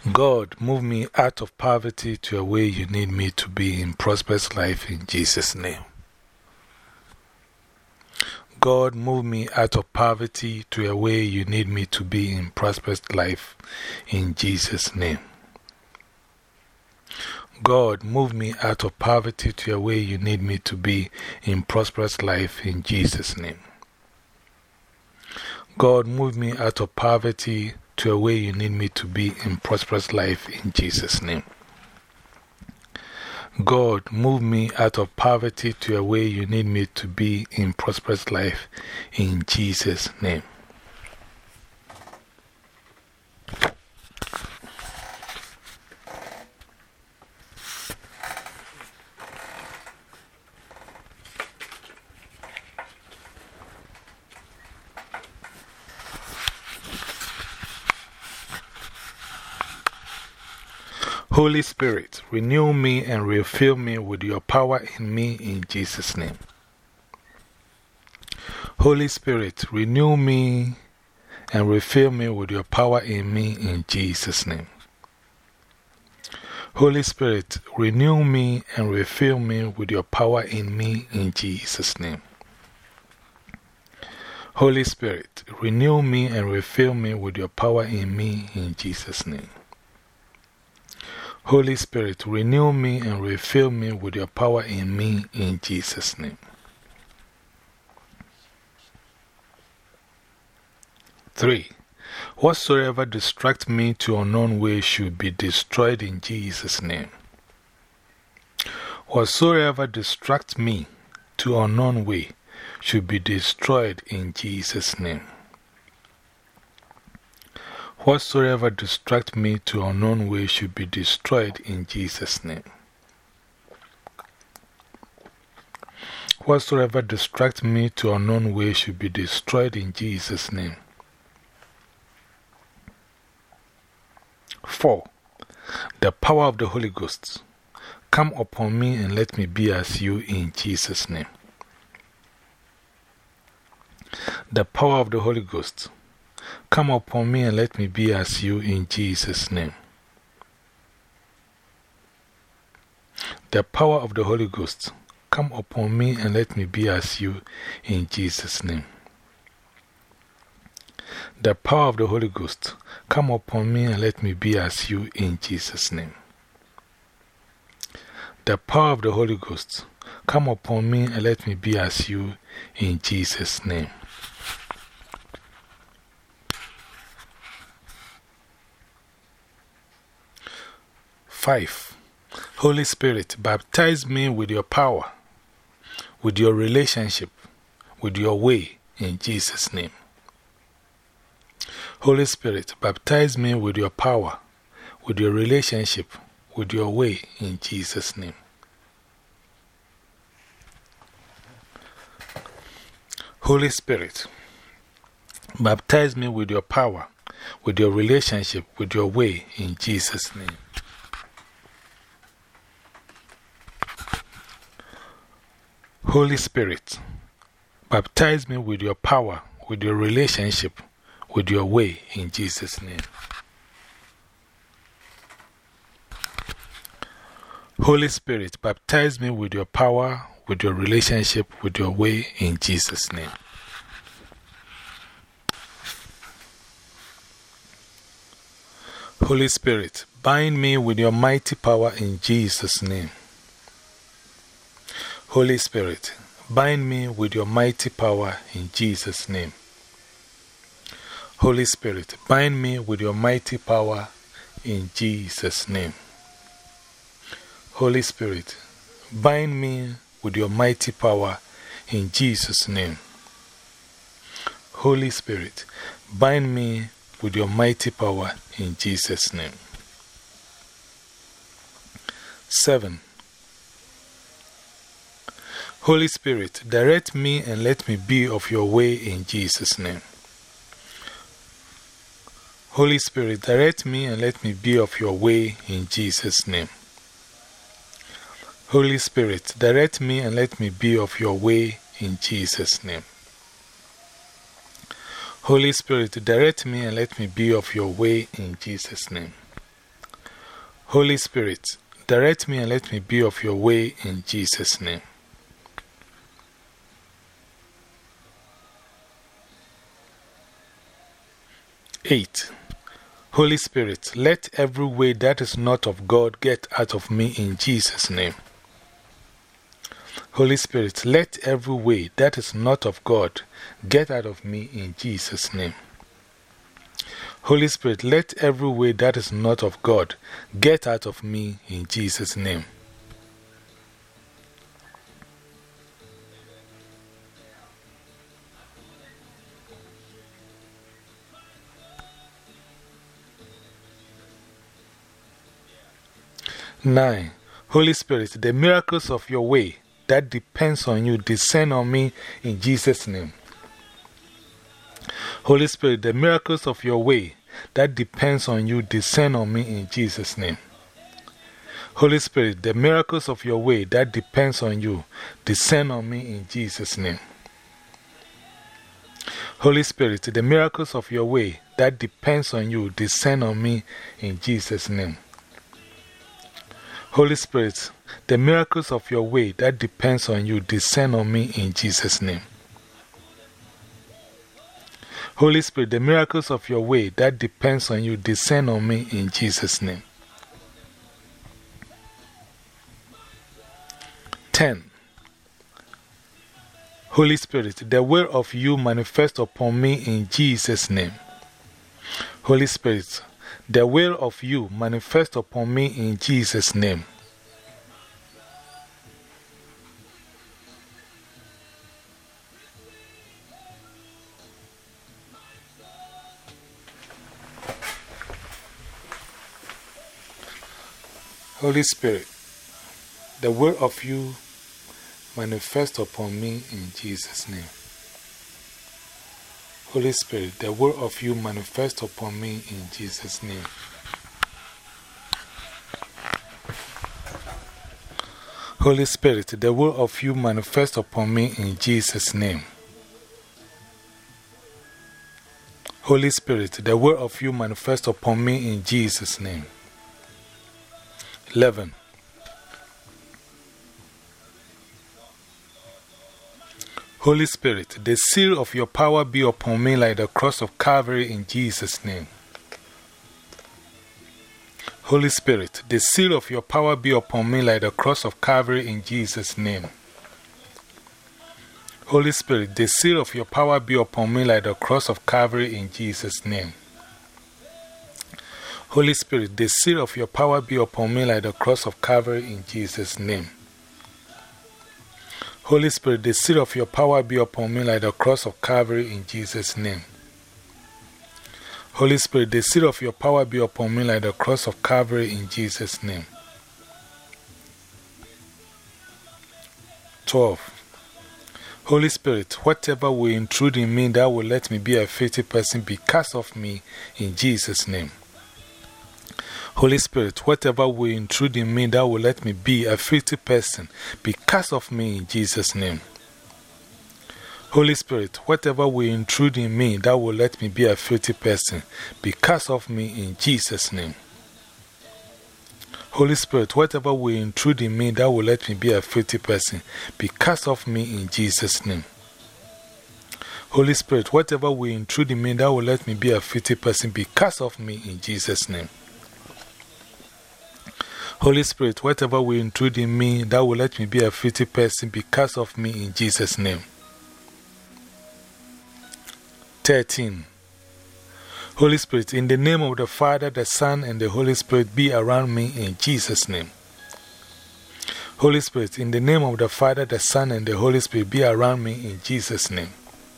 God, move me out of poverty to a way you need me to be in prosperous life in Jesus' name. God, move me out of poverty to a way you need me to be in prosperous life in Jesus' name. God, move me out of poverty to a way you need me to be in prosperous life in Jesus' name. God, move me out of poverty to a way you need me to be in prosperous life in Jesus' name. God, move me out of poverty to a way you need me to be in prosperous life in Jesus' name. Holy Spirit, renew me and refill me with your power in me in Jesus' name. Holy Spirit, renew me and refill me with your power in me in Jesus' name. Holy Spirit, renew me and refill me with your power in me in Jesus' name. Holy Spirit, renew me and refill me with your power in me in Jesus' name. Holy Spirit, renew me and refill me with your power in me in Jesus' name. 3. Whatsoever distracts me to unknown ways should be destroyed in Jesus' name. Whatsoever distracts me to unknown way should be destroyed in Jesus' name. Whatsoever distracts me to unknown way should be destroyed in Jesus' name. Whatsoever distracts me to unknown way should be destroyed in Jesus' name. 4. The power of the Holy Ghost. Come upon me and let me be as you in Jesus' name. The power of the Holy Ghost. Come upon me and let me be as you in Jesus' name. The power of the Holy Ghost. Come upon me and let me be as you in Jesus' name. The power of the Holy Ghost. Come upon me and let me be as you in Jesus' name. The power of the Holy Ghost. Come upon me and let me be as you in Jesus' name. 5. Holy Spirit, baptize me with your power, with your relationship, with your way in Jesus' name. Holy Spirit, baptize me with your power, with your relationship, with your way in Jesus' name. Holy Spirit, baptize me with your power, with your relationship, with your way in Jesus' name. Holy Spirit, baptize me with your power, with your relationship, with your way in Jesus' name. Holy Spirit, baptize me with your power, with your relationship, with your way in Jesus' name. Holy Spirit, bind me with your mighty power in Jesus' name. Holy Spirit, bind me with your mighty power in Jesus' name. Holy Spirit, bind me with your mighty power in Jesus' name. Holy Spirit, bind me with your mighty power in Jesus' name. Holy Spirit, bind me with your mighty power in Jesus' name. 7. Holy Spirit, direct me and let me be of your way in Jesus' name. Holy Spirit, direct me and let me be of your way in Jesus' name. Holy Spirit, direct me and let me be of your way in Jesus' name. Holy Spirit, direct me and let me be of your way in Jesus' name. Holy Spirit, direct me and let me be of your way in Jesus' name. Eight. Holy Spirit, let every way that is not of God get out of me in Jesus' name. Holy Spirit, let every way that is not of God get out of me in Jesus' name. Holy Spirit, let every way that is not of God get out of me in Jesus' name. Nine. Holy Spirit, the miracles of your way that depends on you descend on me in Jesus' name. Holy Spirit, the miracles of your way that depends on you descend on me in Jesus' name. Holy Spirit, the miracles of your way that depends on you descend on me in Jesus' name. Holy Spirit, the miracles of your way that depends on you descend on me in Jesus' name. Holy Spirit, the miracles of your way that depends on you descend on me in Jesus' name. Holy Spirit, the miracles of your way that depends on you descend on me in Jesus' name. 10. Holy Spirit, the will of you manifest upon me in Jesus' name. Holy Spirit, the will of you manifest upon me in Jesus' name. Holy Spirit, the will of you manifest upon me in Jesus' name. Holy Spirit, the will of you manifest upon me in Jesus' name. Holy Spirit, the will of you manifest upon me in Jesus' name. Holy Spirit, the will of you manifest upon me in Jesus' name. 11. Holy Spirit, the seal of your power be upon me like the cross of Calvary in Jesus' name. Holy Spirit, the seal of your power be upon me like the cross of Calvary in Jesus' name. Holy Spirit, the seal of your power be upon me like the cross of Calvary in Jesus' name. Holy Spirit, the seal of your power be upon me like the cross of Calvary in Jesus' name. Holy Spirit, the seal of your power be upon me like the cross of Calvary in Jesus' name. Holy Spirit, the seal of your power be upon me like the cross of Calvary in Jesus' name. 12. Holy Spirit, whatever will intrude in me that will let me be a filthy person because of me in Jesus' name. Holy Spirit, whatever will intrude in me that will let me be a filthy person because of me in Jesus' name. Holy Spirit, whatever will intrude in me that will let me be a filthy person because of me in Jesus' name. Holy Spirit, whatever will intrude in me that will let me be a filthy person because of me in Jesus' name. Holy Spirit, whatever will intrude in me that will let me be a filthy person because of me in Jesus' name. Holy Spirit, whatever will intrude in me that will let me be a filthy person because of me in Jesus' name. 13. Holy Spirit, in the name of the Father, the Son, and the Holy Spirit, be around me in Jesus' name. Holy Spirit, in the name of the Father, the Son, and the Holy Spirit, be around me in Jesus' name.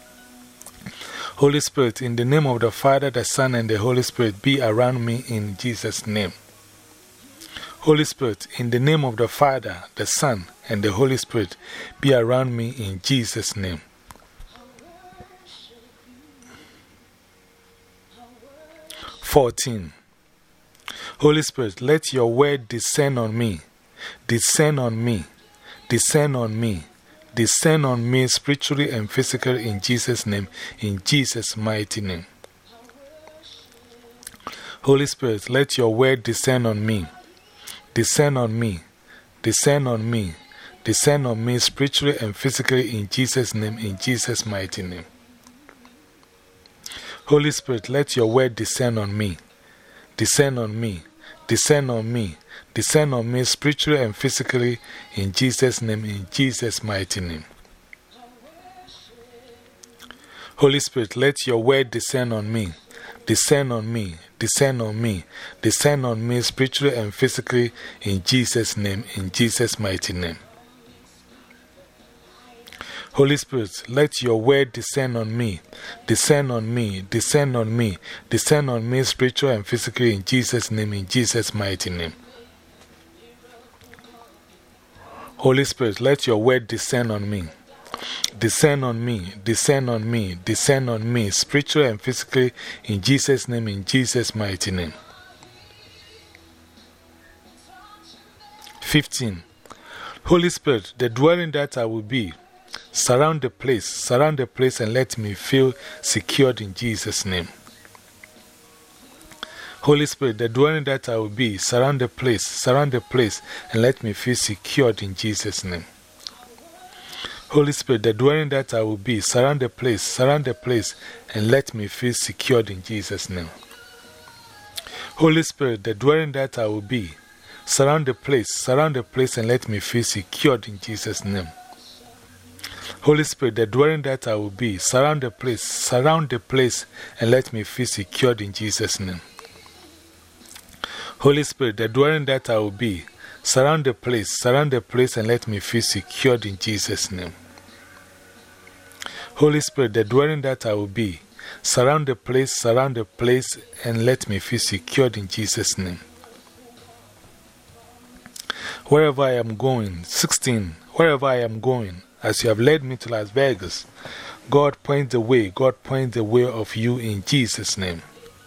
Holy Spirit, in the name of the Father, the Son, and the Holy Spirit, be around me in Jesus' name. Holy Spirit, in the name of the Father, the Son, and the Holy Spirit, be around me in Jesus' name. 14. Holy Spirit, let your word descend on me, descend on me, descend on me, descend on me spiritually and physically in Jesus' name, in Jesus' mighty name. Holy Spirit, let your word descend on me, Descend on me. Descend on me. Descend on me spiritually and physically in Jesus' name, in Jesus' mighty name. Holy Spirit, let your word descend on me. Descend on me. Descend on me. Descend on me spiritually and physically in Jesus' name, in Jesus' mighty name. Holy Spirit, let your word descend on me. Descend on me. Descend on me. Descend on me spiritually and physically in Jesus' name, in Jesus' mighty name. Holy Spirit, let your word descend on me. Descend on me. Descend on me. Descend on me spiritually and physically in Jesus' name, in Jesus' mighty name. Holy Spirit, let your word descend on me. Descend on me. Descend on me. Descend on me spiritually and physically in Jesus' name, in Jesus' mighty name. 15. Holy Spirit, the dwelling that I will be, surround the place and let me feel secured in Jesus' name. Holy Spirit, the dwelling that I will be, surround the place and let me feel secured in Jesus' name. Holy Spirit, the dwelling that I will be, surround the place and let me feel secured in Jesus' name. Holy Spirit, the dwelling that I will be, surround the place and let me feel secured in Jesus' name. Holy Spirit, the dwelling that I will be, surround the place and let me feel secured in Jesus' name. Holy Spirit, the dwelling that I will be, surround the place and let me feel secured in Jesus' name. Holy Spirit, the dwelling that I will be, surround the place and let me feel secured in Jesus' name. Wherever I am going, 16, wherever I am going, as you have led me to Las Vegas, God points the way of you in Jesus' name.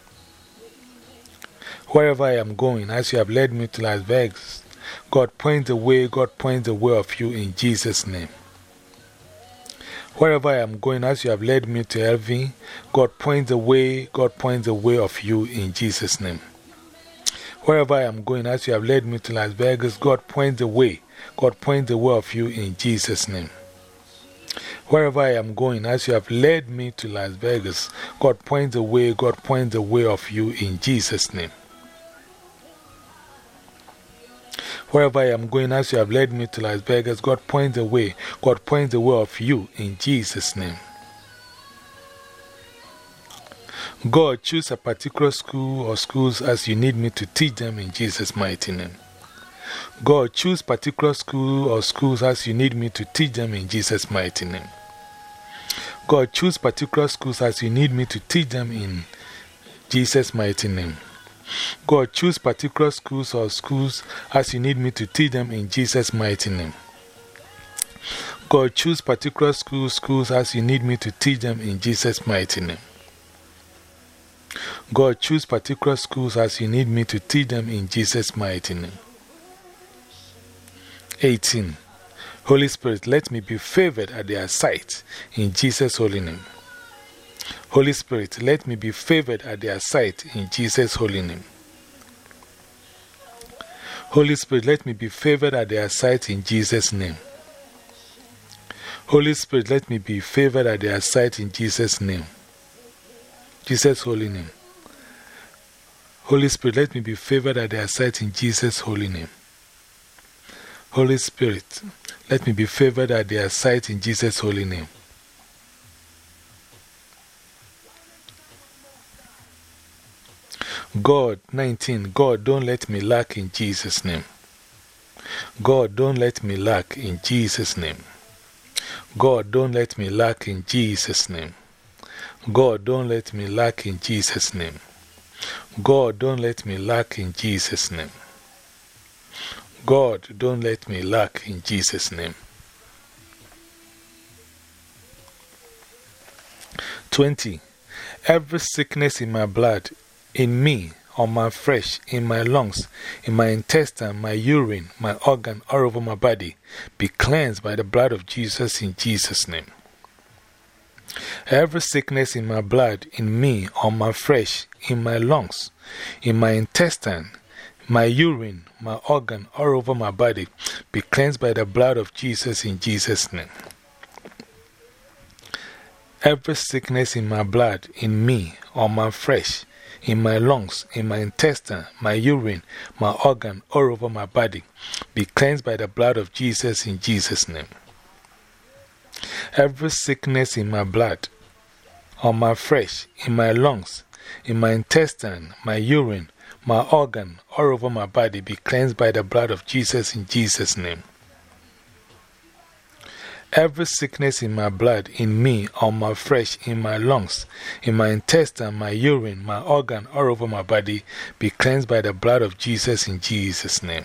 Wherever I am going, as you have led me to Las Vegas, God points the way of you in Jesus' name. Wherever I am going, as you have led me to Elvin, God points the way of you in Jesus' name. Wherever I am going, as you have led me to Las Vegas, God points the way of you in Jesus' name. Wherever I am going, as you have led me to Las Vegas, God points the way of you in Jesus' name. Wherever I am going, as you have led me to Las Vegas, God points the way of you in Jesus' name. God, choose a particular school or schools as you need me to teach them in Jesus' mighty name. God, choose particular school or schools as you need me to teach them in Jesus' mighty name. God, choose particular schools as you need me to teach them in Jesus' mighty name. God, choose particular schools or schools as you need me to teach them in Jesus' mighty name. God, choose particular schools as you need me to teach them in Jesus' mighty name. God, choose particular schools as you need me to teach them in Jesus' mighty name. 18. Holy Spirit, let me be favored at their sight in Jesus' holy name. Holy Spirit, let me be favored at their sight in Jesus' holy name. Holy Spirit, let me be favored at their sight in Jesus' name. Holy Spirit, let me be favored at their sight in Jesus' name. Jesus' holy name. Holy Spirit, let me be favored at their sight in Jesus' holy name. Holy Spirit, let me be favored at their sight in Jesus' holy name. God, 19, God, don't let me lack in Jesus' name. God, don't let me lack in Jesus' name. God, don't let me lack in Jesus' name. God, don't let me lack in Jesus' name. God, don't let me lack in Jesus' name. God, don't let me lack in Jesus' name. 20. Every sickness in my blood, in me, on my flesh, in my lungs, in my intestine, my urine, my organ, all over my body, be cleansed by the blood of Jesus in Jesus' name. Every sickness in my blood, in me, on my flesh, in my lungs, in my intestine, my urine, my organ, all over my body be cleansed by the blood of Jesus in Jesus' name. Every sickness in my blood, in me, on my flesh, in my lungs, in my intestine, my urine, my organ, all over my body be cleansed by the blood of Jesus in Jesus' name. Every sickness in my blood, on my flesh, in my lungs, in my intestine, my urine, my organ, all over my body be cleansed by the blood of Jesus in Jesus' name. Every sickness in my blood, in me, on my flesh, in my lungs, in my intestine, my urine, my organ, all over my body be cleansed by the blood of Jesus in Jesus' name.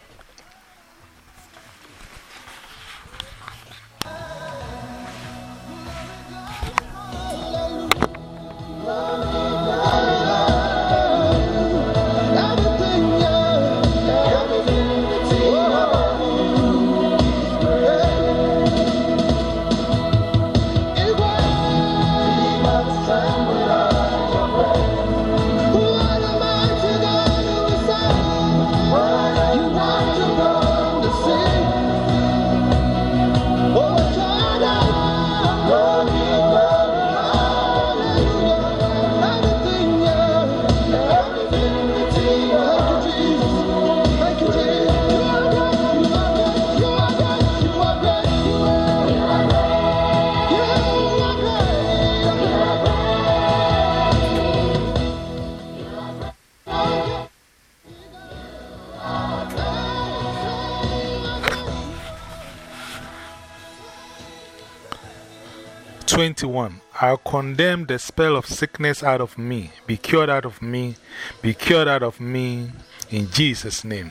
I condemn the spell of sickness out of me. Be cured out of me. Be cured out of me in Jesus' name.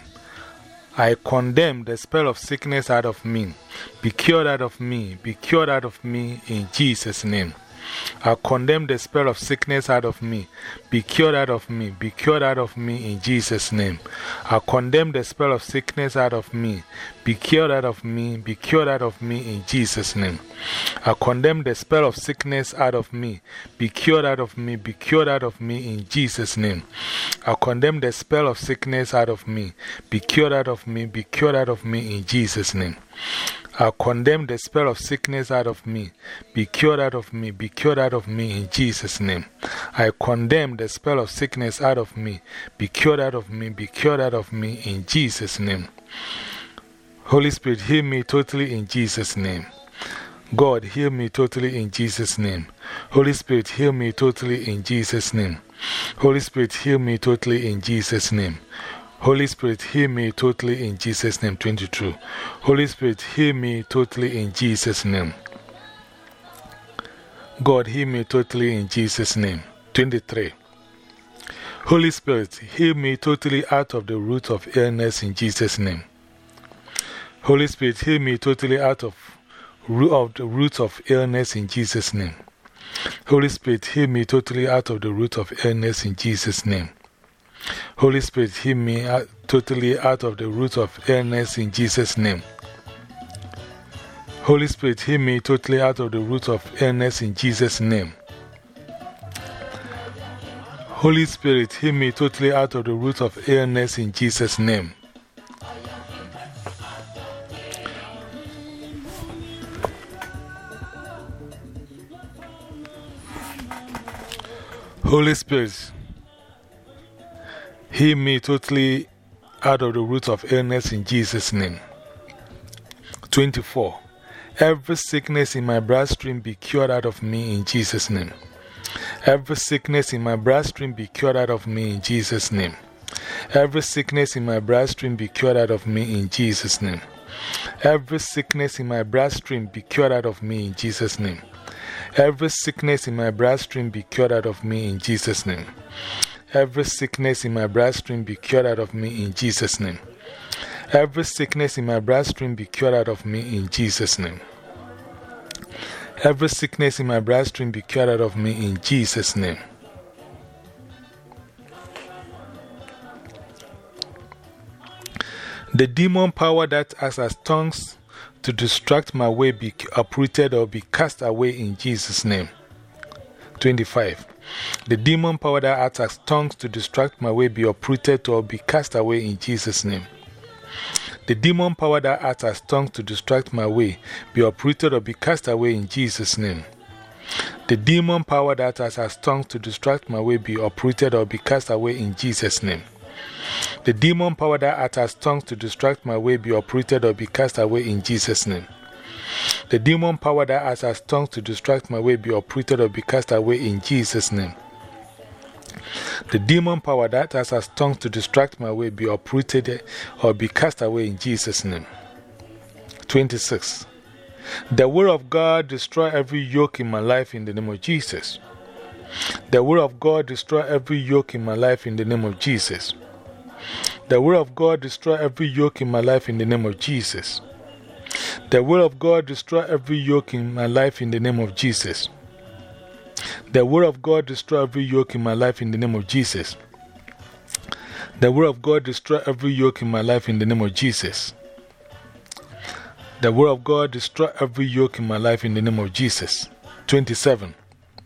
I condemn the spell of sickness out of me. Be cured out of me. Be cured out of me in Jesus' name. I condemn the spell of sickness out of me. Be cured out of me. Be cured out of me in Jesus' name. I condemn the spell of sickness out of me. Be cured out of me. Be cured out of me in Jesus' name. I condemn the spell of sickness out of me. Be cured out of me. Be cured out of me in Jesus' name. I condemn the spell of sickness out of me. Be cured out of me. Be cured out of me in Jesus' name. I condemn the spell of sickness out of me. Be cured out of me. Be cured out of me in Jesus' name. I condemn the spell of sickness out of me. Be cured out of me. Be cured out of me in Jesus' name. Holy Spirit, heal me totally in Jesus' name. God, heal me totally in Jesus' name. Holy Spirit, heal me totally in Jesus' name. Holy Spirit, heal me totally in Jesus' name. Holy Spirit, heal me totally in Jesus' name. 22. Holy Spirit, heal me totally in Jesus' name. God, heal me totally in Jesus' name. 23. Holy Spirit, heal me totally out of the root of illness in Jesus' name. Holy Spirit, heal me totally out of the root of illness in Jesus' name. Holy Spirit, heal me totally out of the root of illness in Jesus' name. Holy Spirit, heal me totally out of the root of illness in Jesus' name. Holy Spirit, heal me totally out of the root of illness in Jesus' name. Holy Spirit, heal me totally out of the root of illness in Jesus' name. Holy Spirit, heal me totally out of the root of illness in Jesus' name. 24. Every sickness in my bloodstream be cured out of me in Jesus' name. Every sickness in my bloodstream be cured out of me in Jesus' name. Every sickness in my bloodstream be cured out of me in Jesus' name. Every sickness in my bloodstream be cured out of me in Jesus' name. Every sickness in my bloodstream be cured out of me in Jesus' name. Every sickness in my bloodstream be cured out of me in Jesus' name. Every sickness in my bloodstream be cured out of me in Jesus' name. Every sickness in my bloodstream be cured out of me in Jesus' name. The demon power that acts as tongues to distract my way be uprooted or be cast away in Jesus' name. 25. The demon power that acts as tongues to distract my way be uprooted or be cast away in Jesus' name. The demon power that acts as tongues to distract my way be uprooted or be cast away in Jesus' name. The demon power that acts as tongues to distract my way be uprooted or be cast away in Jesus' name. The demon power that acts as tongues to distract my way be uprooted or be cast away in Jesus' name. The demon power that acts as tongues to distract my way be uprooted or be cast away in Jesus' name. The demon power that acts as tongues to distract my way be uprooted or be cast away in Jesus' name. 26. The word of God destroy every yoke in my life in the name of Jesus. The word of God destroy every yoke in my life in the name of Jesus. The word of God destroy every yoke in my life in the name of Jesus. The word of God destroy every yoke in my life in the name of Jesus. The word of God destroy every yoke in my life in the name of Jesus. The word of God destroy every yoke in my life in the name of Jesus. The word of God destroy every yoke in my life in the name of Jesus. 27.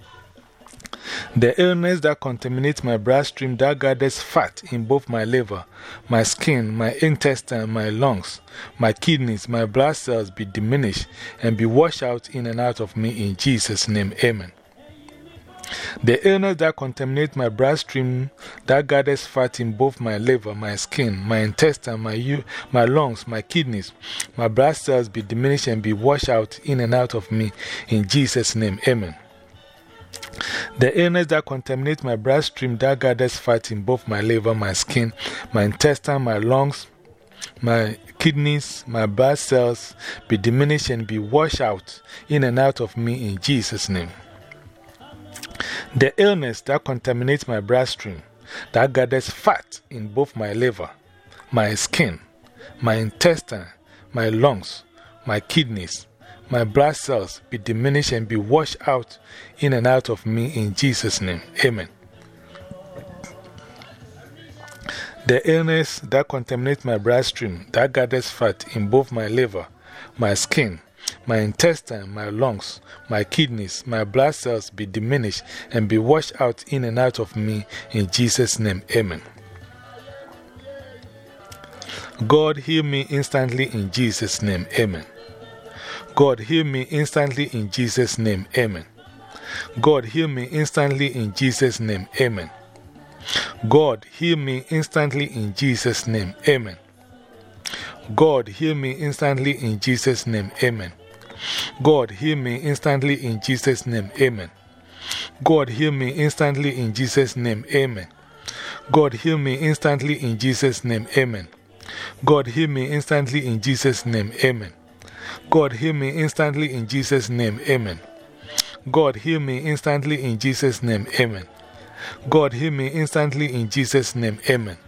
The illness that contaminates my bloodstream that gathers fat in both my liver, my skin, my intestine, my lungs, my kidneys, my blood cells be diminished and be washed out in and out of me in Jesus' name. Amen. The illness that contaminates my bloodstream that gathers fat in both my liver, my skin, my intestine, my lungs, my kidneys, my blood cells be diminished and be washed out in and out of me in Jesus' name. Amen. The illness that contaminates my bloodstream that gathers fat in both my liver, my skin, my intestine, my lungs, my kidneys, my blood cells be diminished and be washed out in and out of me in Jesus' name. The illness that contaminates my bloodstream that gathers fat in both my liver, my skin, my intestine, my lungs, my kidneys, my blood cells be diminished and be washed out in and out of me in Jesus' name. Amen. The illness that contaminates my bloodstream that gathers fat in both my liver, my skin, my intestine, my lungs, my kidneys, my blood cells be diminished and be washed out in and out of me in Jesus' name. Amen. God, heal me instantly in Jesus' name. Amen. God, heal me instantly in Jesus' name. Amen. God, heal me instantly in Jesus' name. Amen. God, heal me instantly in Jesus' name. Amen. God, heal me instantly in Jesus' name. Amen. God, heal me instantly in Jesus' name. Amen. God, heal me instantly in Jesus' name. Amen. God, heal me instantly in Jesus' name. Amen. God, heal me instantly in Jesus' name. Amen. God, heal me instantly in Jesus' name. Amen. God, heal me instantly in Jesus' name. Amen. God, heal me instantly in Jesus' name. Amen.